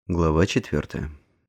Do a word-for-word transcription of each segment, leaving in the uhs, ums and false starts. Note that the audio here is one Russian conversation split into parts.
Глава четвертая.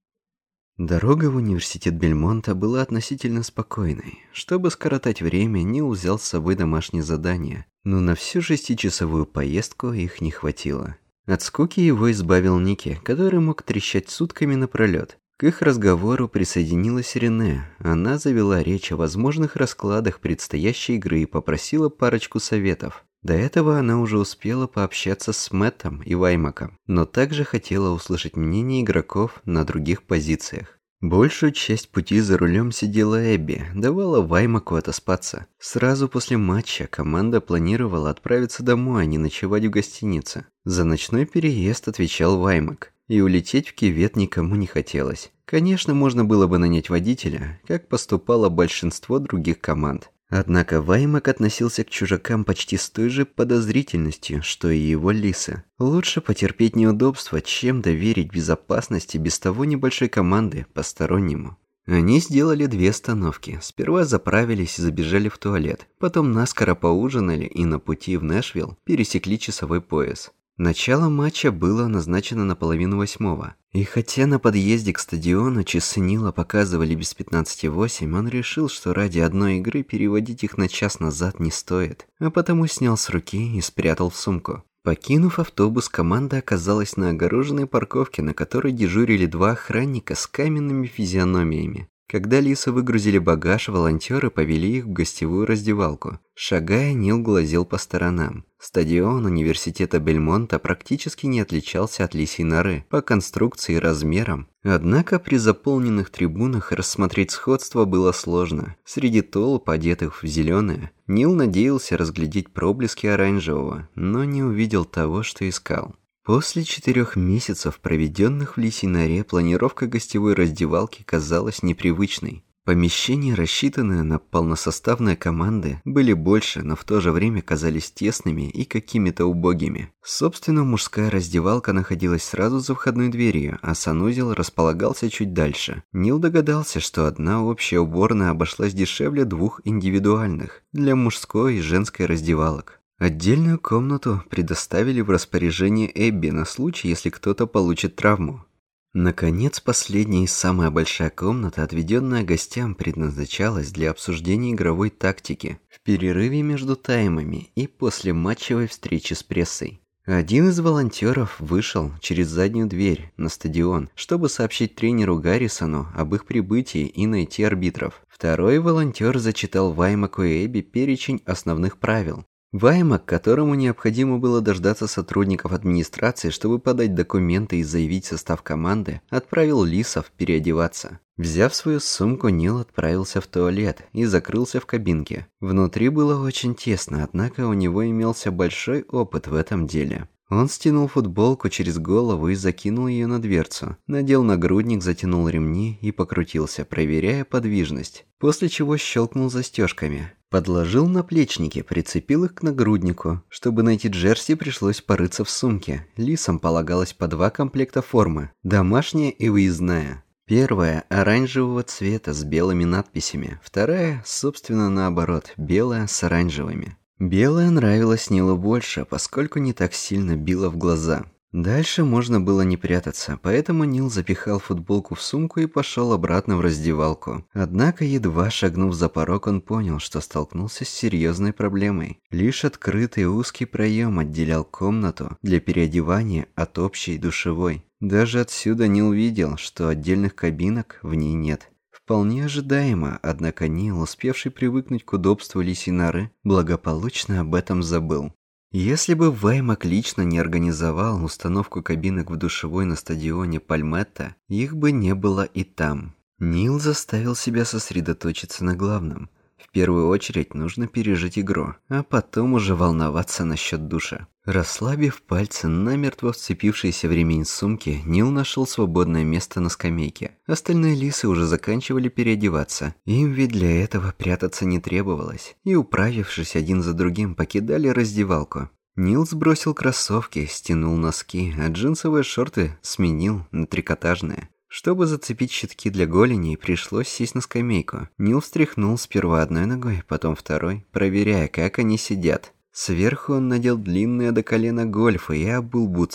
Дорога в университет Бельмонта была относительно спокойной. Чтобы скоротать время, Нил взял с собой домашние задания, но на всю шестичасовую поездку их не хватило. От скуки его избавил Ники, который мог трещать сутками напролет. К их разговору присоединилась Рене. Она завела речь о возможных раскладах предстоящей игры и попросила парочку советов. До этого она уже успела пообщаться с Мэттом и Ваймаком, но также хотела услышать мнение игроков на других позициях. Большую часть пути за рулем сидела Эбби, давала Ваймаку отоспаться. Сразу после матча команда планировала отправиться домой, а не ночевать в гостинице. За ночной переезд отвечал Ваймак, и улететь в Кивет никому не хотелось. Конечно, можно было бы нанять водителя, как поступало большинство других команд. Однако Ваймак относился к чужакам почти с той же подозрительностью, что и его лисы. Лучше потерпеть неудобства, чем доверить безопасности без того небольшой команды постороннему. Они сделали две остановки. Сперва заправились и забежали в туалет. Потом наскоро поужинали и на пути в Нэшвилл пересекли часовой пояс. Начало матча было назначено на половину восьмого. И хотя на подъезде к стадиону часы Нила показывали без пятнадцати восемь, он решил, что ради одной игры переводить их на час назад не стоит, а потому снял с руки и спрятал в сумку. Покинув автобус, команда оказалась на огороженной парковке, на которой дежурили два охранника с каменными физиономиями. Когда лисы выгрузили багаж, волонтеры повели их в гостевую раздевалку. Шагая, Нил глазел по сторонам. Стадион университета Бельмонта практически не отличался от лисьей норы по конструкции и размерам. Однако при заполненных трибунах рассмотреть сходство было сложно. Среди толп, одетых в зеленое, Нил надеялся разглядеть проблески оранжевого, но не увидел того, что искал. После четырех месяцев, проведенных в лисьей норе, планировка гостевой раздевалки казалась непривычной. Помещения, рассчитанные на полносоставные команды, были больше, но в то же время казались тесными и какими-то убогими. Собственно, мужская раздевалка находилась сразу за входной дверью, а санузел располагался чуть дальше. Нил догадался, что одна общая уборная обошлась дешевле двух индивидуальных для мужской и женской раздевалок. Отдельную комнату предоставили в распоряжение Эбби на случай, если кто-то получит травму. Наконец, последняя и самая большая комната, отведенная гостям, предназначалась для обсуждения игровой тактики в перерыве между таймами и после матчевой встречи с прессой. Один из волонтеров вышел через заднюю дверь на стадион, чтобы сообщить тренеру Гаррисону об их прибытии и найти арбитров. Второй волонтер зачитал Ваймаку и Эбби перечень основных правил. Ваймак, которому необходимо было дождаться сотрудников администрации, чтобы подать документы и заявить состав команды, отправил лисов переодеваться. Взяв свою сумку, Нил отправился в туалет и закрылся в кабинке. Внутри было очень тесно, однако у него имелся большой опыт в этом деле. Он стянул футболку через голову и закинул ее на дверцу, надел нагрудник, затянул ремни и покрутился, проверяя подвижность, после чего щелкнул застежками. Подложил наплечники, прицепил их к нагруднику. Чтобы найти джерси, пришлось порыться в сумке. Лисам полагалось по два комплекта формы, домашняя и выездная. Первая – оранжевого цвета с белыми надписями, вторая, собственно, наоборот, белая с оранжевыми. Белая нравилась Нилу больше, поскольку не так сильно била в глаза. Дальше можно было не прятаться, поэтому Нил запихал футболку в сумку и пошел обратно в раздевалку. Однако, едва шагнув за порог, он понял, что столкнулся с серьезной проблемой. Лишь открытый узкий проем отделял комнату для переодевания от общей душевой. Даже отсюда Нил видел, что отдельных кабинок в ней нет. Вполне ожидаемо, однако Нил, успевший привыкнуть к удобству лисьей норы, благополучно об этом забыл. Если бы Ваймак лично не организовал установку кабинок в душевой на стадионе Пальметта, их бы не было и там. Нил заставил себя сосредоточиться на главном. В первую очередь нужно пережить игру, а потом уже волноваться насчет душа. Расслабив пальцы, намертво вцепившиеся в ремень сумки, Нил нашел свободное место на скамейке. Остальные лисы уже заканчивали переодеваться. Им ведь для этого прятаться не требовалось. И, управившись один за другим, покидали раздевалку. Нил сбросил кроссовки, стянул носки, а джинсовые шорты сменил на трикотажные. Чтобы зацепить щитки для голени, пришлось сесть на скамейку. Нил встряхнул сперва одной ногой, потом второй, проверяя, как они сидят. Сверху он надел длинные до колена гольфы и обул бутсы.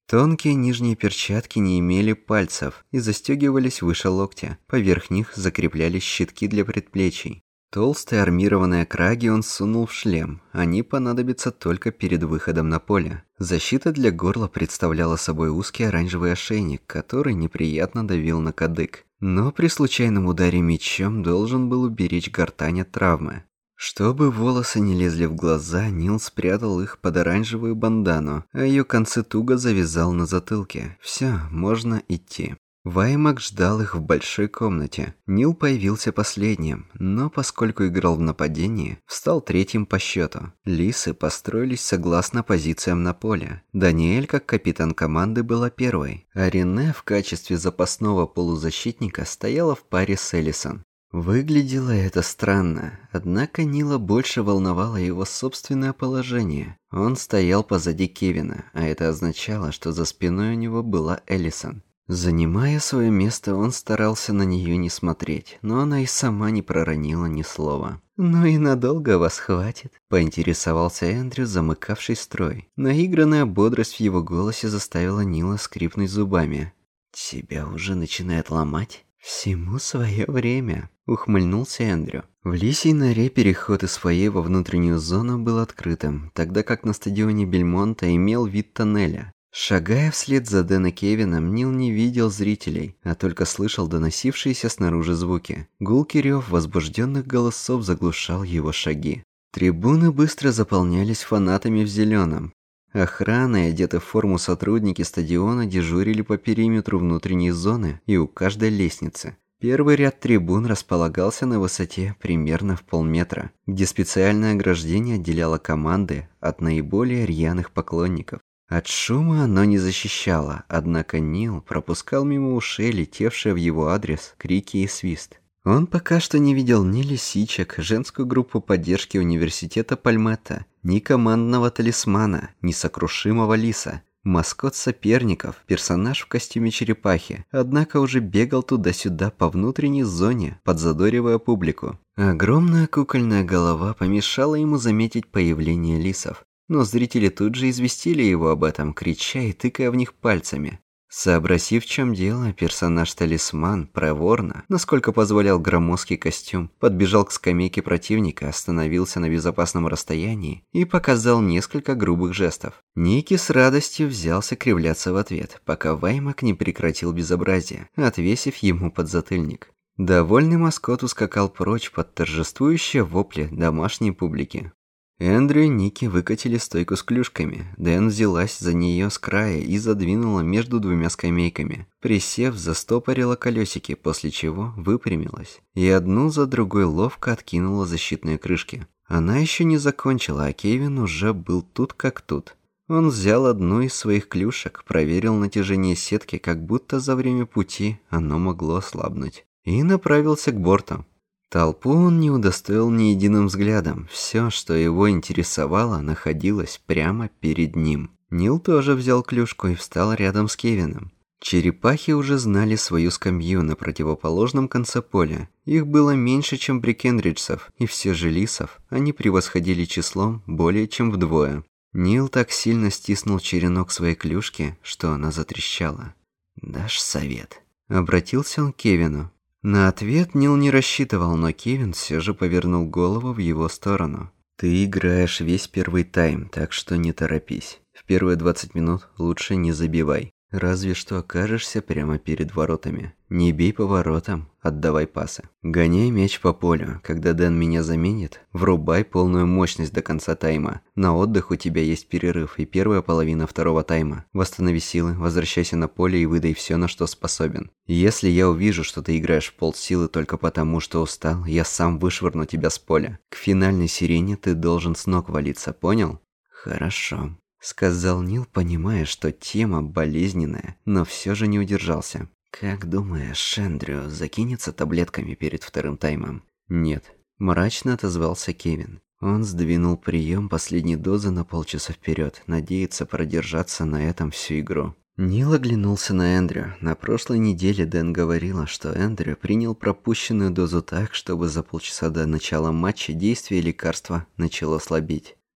Тонкие нижние перчатки не имели пальцев и застегивались выше локтя. Поверх них закреплялись щитки для предплечий. Толстые армированные краги он сунул в шлем. Они понадобятся только перед выходом на поле. Защита для горла представляла собой узкий оранжевый ошейник, который неприятно давил на кадык. Но при случайном ударе мечом должен был уберечь гортань от травмы. Чтобы волосы не лезли в глаза, Нил спрятал их под оранжевую бандану, а ее концы туго завязал на затылке. Все, можно идти. Ваймак ждал их в большой комнате. Нил появился последним, но поскольку играл в нападении, встал третьим по счету. Лисы построились согласно позициям на поле. Даниэль, как капитан команды, была первой, а Рене в качестве запасного полузащитника стояла в паре с Элисон. Выглядело это странно, однако Нила больше волновало его собственное положение. Он стоял позади Кевина, а это означало, что за спиной у него была Элисон. Занимая свое место, он старался на нее не смотреть, но она и сама не проронила ни слова. «Ну и надолго вас хватит?» – поинтересовался Эндрю, замыкавший строй. Наигранная бодрость в его голосе заставила Нила скрипнуть зубами. «Тебя уже начинает ломать?» «Всему свое время», — ухмыльнулся Эндрю. В лисьей норе переход из фойе во внутреннюю зону был открытым, тогда как на стадионе Бельмонта имел вид тоннеля. Шагая вслед за Дэн и Кевином, Нил не видел зрителей, а только слышал доносившиеся снаружи звуки. Гулкий рев возбужденных голосов заглушал его шаги. Трибуны быстро заполнялись фанатами в зеленом. Охрана и одетые в форму сотрудники стадиона дежурили по периметру внутренней зоны и у каждой лестницы. Первый ряд трибун располагался на высоте примерно в полметра, где специальное ограждение отделяло команды от наиболее рьяных поклонников. От шума оно не защищало, однако Нил пропускал мимо ушей летевшие в его адрес крики и свист. Он пока что не видел ни лисичек, женскую группу поддержки университета Пальметта, ни командного талисмана, ни сокрушимого лиса. Маскот соперников, персонаж в костюме черепахи, однако уже бегал туда-сюда по внутренней зоне, подзадоривая публику. Огромная кукольная голова помешала ему заметить появление лисов. Но зрители тут же известили его об этом, крича и тыкая в них пальцами. Сообразив, в чем дело, персонаж-талисман проворно, насколько позволял громоздкий костюм, подбежал к скамейке противника, остановился на безопасном расстоянии и показал несколько грубых жестов. Ники с радостью взялся кривляться в ответ, пока Ваймак не прекратил безобразие, отвесив ему подзатыльник. Довольный маскот ускакал прочь под торжествующие вопли домашней публики. Эндрю и Ники выкатили стойку с клюшками. Дэн взялась за нее с края и задвинула между двумя скамейками. Присев, застопорила колесики, после чего выпрямилась. И одну за другой ловко откинула защитные крышки. Она еще не закончила, а Кевин уже был тут как тут. Он взял одну из своих клюшек, проверил натяжение сетки, как будто за время пути оно могло ослабнуть. И направился к борту. Толпу он не удостоил ни единым взглядом. Все, что его интересовало, находилось прямо перед ним. Нил тоже взял клюшку и встал рядом с Кевином. Черепахи уже знали свою скамью на противоположном конце поля. Их было меньше, чем брикенриджцев, и все же лисов они превосходили числом более чем вдвое. Нил так сильно стиснул черенок своей клюшки, что она затрещала. «Дашь совет?» — обратился он к Кевину. На ответ Нил не рассчитывал, но Кевин все же повернул голову в его сторону. «Ты играешь весь первый тайм, так что не торопись. В первые двадцать минут лучше не забивай. Разве что окажешься прямо перед воротами. Не бей по воротам, отдавай пасы. Гоняй мяч по полю. Когда Дэн меня заменит, врубай полную мощность до конца тайма. На отдых у тебя есть перерыв и первая половина второго тайма. Восстанови силы, возвращайся на поле и выдай все, на что способен. Если я увижу, что ты играешь в полсилы только потому, что устал, я сам вышвырну тебя с поля. К финальной сирене ты должен с ног валиться, понял?» «Хорошо», — сказал Нил, понимая, что тема болезненная, но все же не удержался. «Как думаешь, Эндрю закинется таблетками перед вторым таймом?» «Нет», — мрачно отозвался Кевин. Он сдвинул прием последней дозы на полчаса вперед, надеется продержаться на этом всю игру. Нил оглянулся на Эндрю. На прошлой неделе Дэн говорила, что Эндрю принял пропущенную дозу так, чтобы за полчаса до начала матча действие лекарства начало слабеть.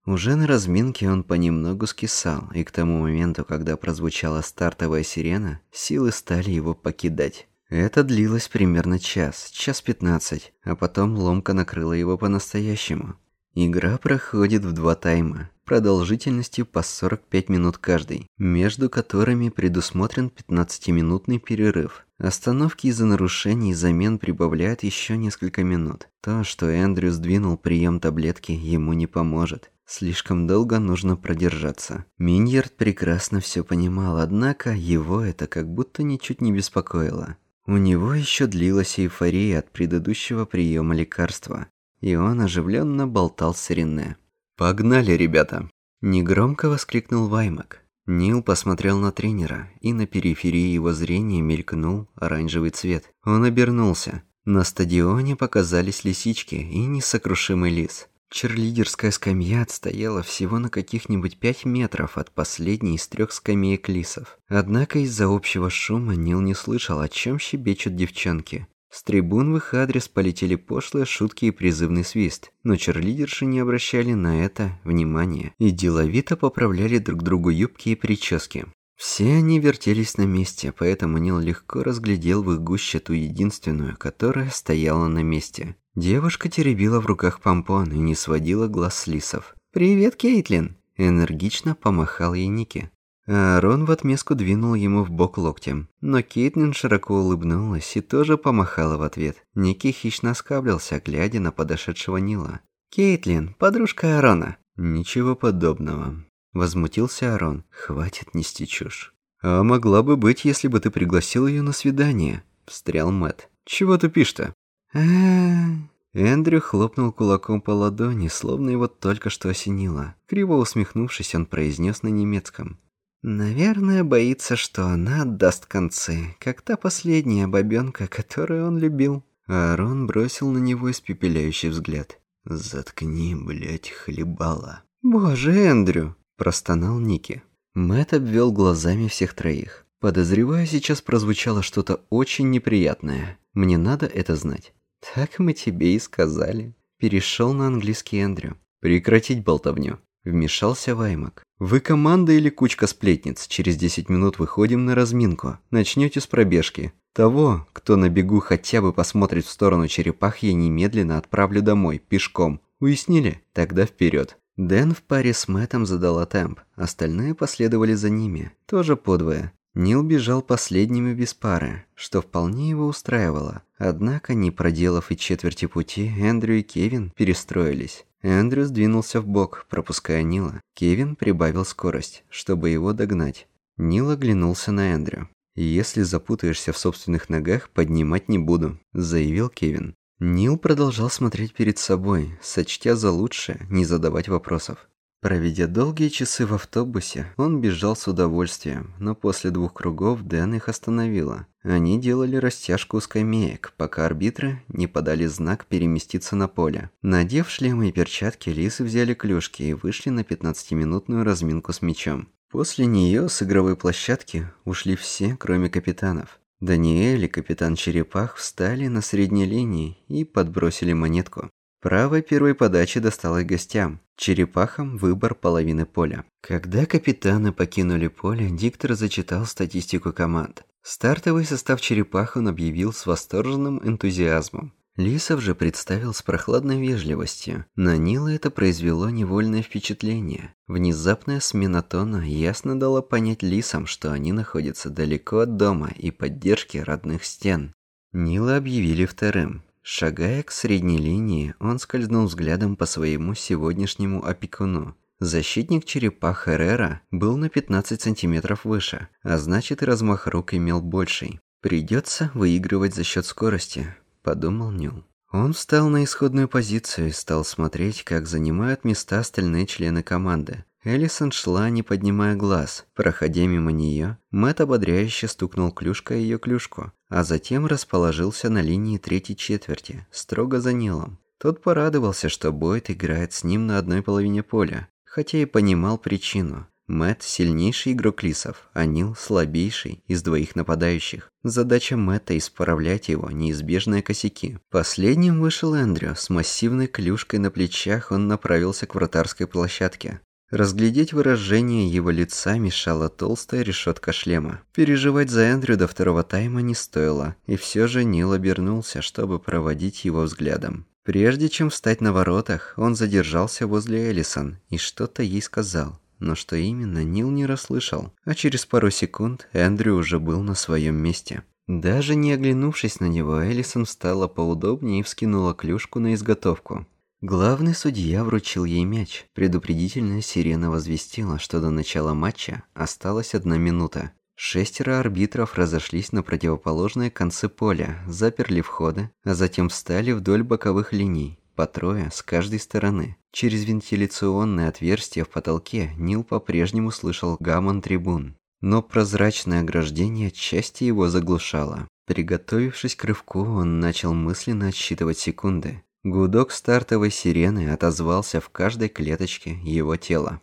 Уже на разминке он понемногу скисал, и к тому моменту, когда прозвучала стартовая сирена, силы стали его покидать. Это длилось примерно час, час пятнадцать, а потом ломка накрыла его по-настоящему. Игра проходит в два тайма, продолжительностью по сорок пять минут каждый, между которыми предусмотрен пятнадцатиминутный перерыв. Остановки из-за нарушений и замен прибавляют еще несколько минут. То, что Эндрю сдвинул прием таблетки, ему не поможет. Слишком долго нужно продержаться. Миньярд прекрасно все понимал, однако его это как будто ничуть не беспокоило. У него еще длилась эйфория от предыдущего приема лекарства, и он оживленно болтал с Рене. «Погнали, ребята!» – негромко воскликнул Ваймак. Нил посмотрел на тренера, и на периферии его зрения мелькнул оранжевый цвет. Он обернулся. На стадионе показались лисички и несокрушимый лис. Черлидерская скамья отстояла всего на каких-нибудь пять метров от последней из трех скамеек лисов. Однако из-за общего шума Нил не слышал, о чем щебечут девчонки. С трибун в их адрес полетели пошлые шутки и призывный свист, но черлидерши не обращали на это внимания и деловито поправляли друг другу юбки и прически. Все они вертелись на месте, поэтому Нил легко разглядел в их гуще ту единственную, которая стояла на месте. Девушка теребила в руках помпон и не сводила глаз с лисов. «Привет, Кейтлин!» – энергично помахал ей Ники. А Аарон в отместку двинул ему в бок локтем. Но Кейтлин широко улыбнулась и тоже помахала в ответ. Ники хищно оскаблился, глядя на подошедшего Нила. «Кейтлин, подружка Аарона!» «Ничего подобного», – возмутился Аарон. «Хватит нести чушь». «А могла бы быть, если бы ты пригласил ее на свидание», – встрял Мэтт. «Чего тупишь-то?» «А-а-а...» Эндрю хлопнул кулаком по ладони, словно его только что осенило. Криво усмехнувшись, он произнес на немецком. «Наверное, боится, что она отдаст концы, как та последняя бабёнка, которую он любил». Аарон бросил на него испепеляющий взгляд. «Заткни, блять, хлебала». «Боже, Эндрю!» – простонал Ники. Мэтт обвел глазами всех троих. «Подозреваю, сейчас прозвучало что-то очень неприятное. Мне надо это знать». «Так мы тебе и сказали», – перешел на английский Эндрю. «Прекратить болтовню», – вмешался Ваймак. «Вы команда или кучка сплетниц? Через десять минут выходим на разминку. Начнете с пробежки. Того, кто на бегу хотя бы посмотрит в сторону черепах, я немедленно отправлю домой, пешком. Уяснили? Тогда вперед». Дэн в паре с Мэттом задала темп. Остальные последовали за ними, тоже подвое. Нил бежал последним и без пары, что вполне его устраивало. Однако, не проделав и четверти пути, Эндрю и Кевин перестроились. Эндрю сдвинулся вбок, пропуская Нила. Кевин прибавил скорость, чтобы его догнать. Нил оглянулся на Эндрю. «Если запутаешься в собственных ногах, поднимать не буду», – заявил Кевин. Нил продолжал смотреть перед собой, сочтя за лучшее не задавать вопросов. Проведя долгие часы в автобусе, он бежал с удовольствием, но после двух кругов Дэн их остановила. Они делали растяжку у скамеек, пока арбитры не подали знак переместиться на поле. Надев шлемы и перчатки, лисы взяли клюшки и вышли на пятнадцатиминутную разминку с мячом. После нее с игровой площадки ушли все, кроме капитанов. Даниэль и капитан Черепах встали на средней линии и подбросили монетку. Право первой подачи досталось гостям. Черепахам выбор половины поля. Когда капитаны покинули поле, диктор зачитал статистику команд. Стартовый состав черепах он объявил с восторженным энтузиазмом. Лисов же представил с прохладной вежливостью. На Нила это произвело невольное впечатление. Внезапная смена тона ясно дала понять лисам, что они находятся далеко от дома и поддержки родных стен. Нила объявили вторым. Шагая к средней линии, он скользнул взглядом по своему сегодняшнему опекуну. Защитник черепах Херрера был на пятнадцать сантиметров выше, а значит и размах рук имел больший. «Придется выигрывать за счет скорости», – подумал Нил. Он встал на исходную позицию и стал смотреть, как занимают места остальные члены команды. Элисон шла, не поднимая глаз. Проходя мимо нее, Мэтт ободряюще стукнул клюшкой ее клюшку, а затем расположился на линии третьей четверти, строго за Нилом. Тот порадовался, что Бойд играет с ним на одной половине поля, хотя и понимал причину. Мэтт – сильнейший игрок лисов, а Нил – слабейший из двоих нападающих. Задача Мэтта – исправлять его неизбежные косяки. Последним вышел Эндрю. С массивной клюшкой на плечах он направился к вратарской площадке. Разглядеть выражение его лица мешала толстая решетка шлема. Переживать за Эндрю до второго тайма не стоило, и все же Нил обернулся, чтобы проводить его взглядом. Прежде чем встать на воротах, он задержался возле Элисон и что-то ей сказал. Но что именно, Нил не расслышал, а через пару секунд Эндрю уже был на своем месте. Даже не оглянувшись на него, Элисон встала поудобнее и вскинула клюшку на изготовку. Главный судья вручил ей мяч. Предупредительная сирена возвестила, что до начала матча осталась одна минута. Шестеро арбитров разошлись на противоположные концы поля, заперли входы, а затем встали вдоль боковых линий, по трое с каждой стороны. Через вентиляционное отверстие в потолке Нил по-прежнему слышал гамон трибун, но прозрачное ограждение отчасти его заглушало. Приготовившись к рывку, он начал мысленно отсчитывать секунды. Гудок стартовой сирены отозвался в каждой клеточке его тела.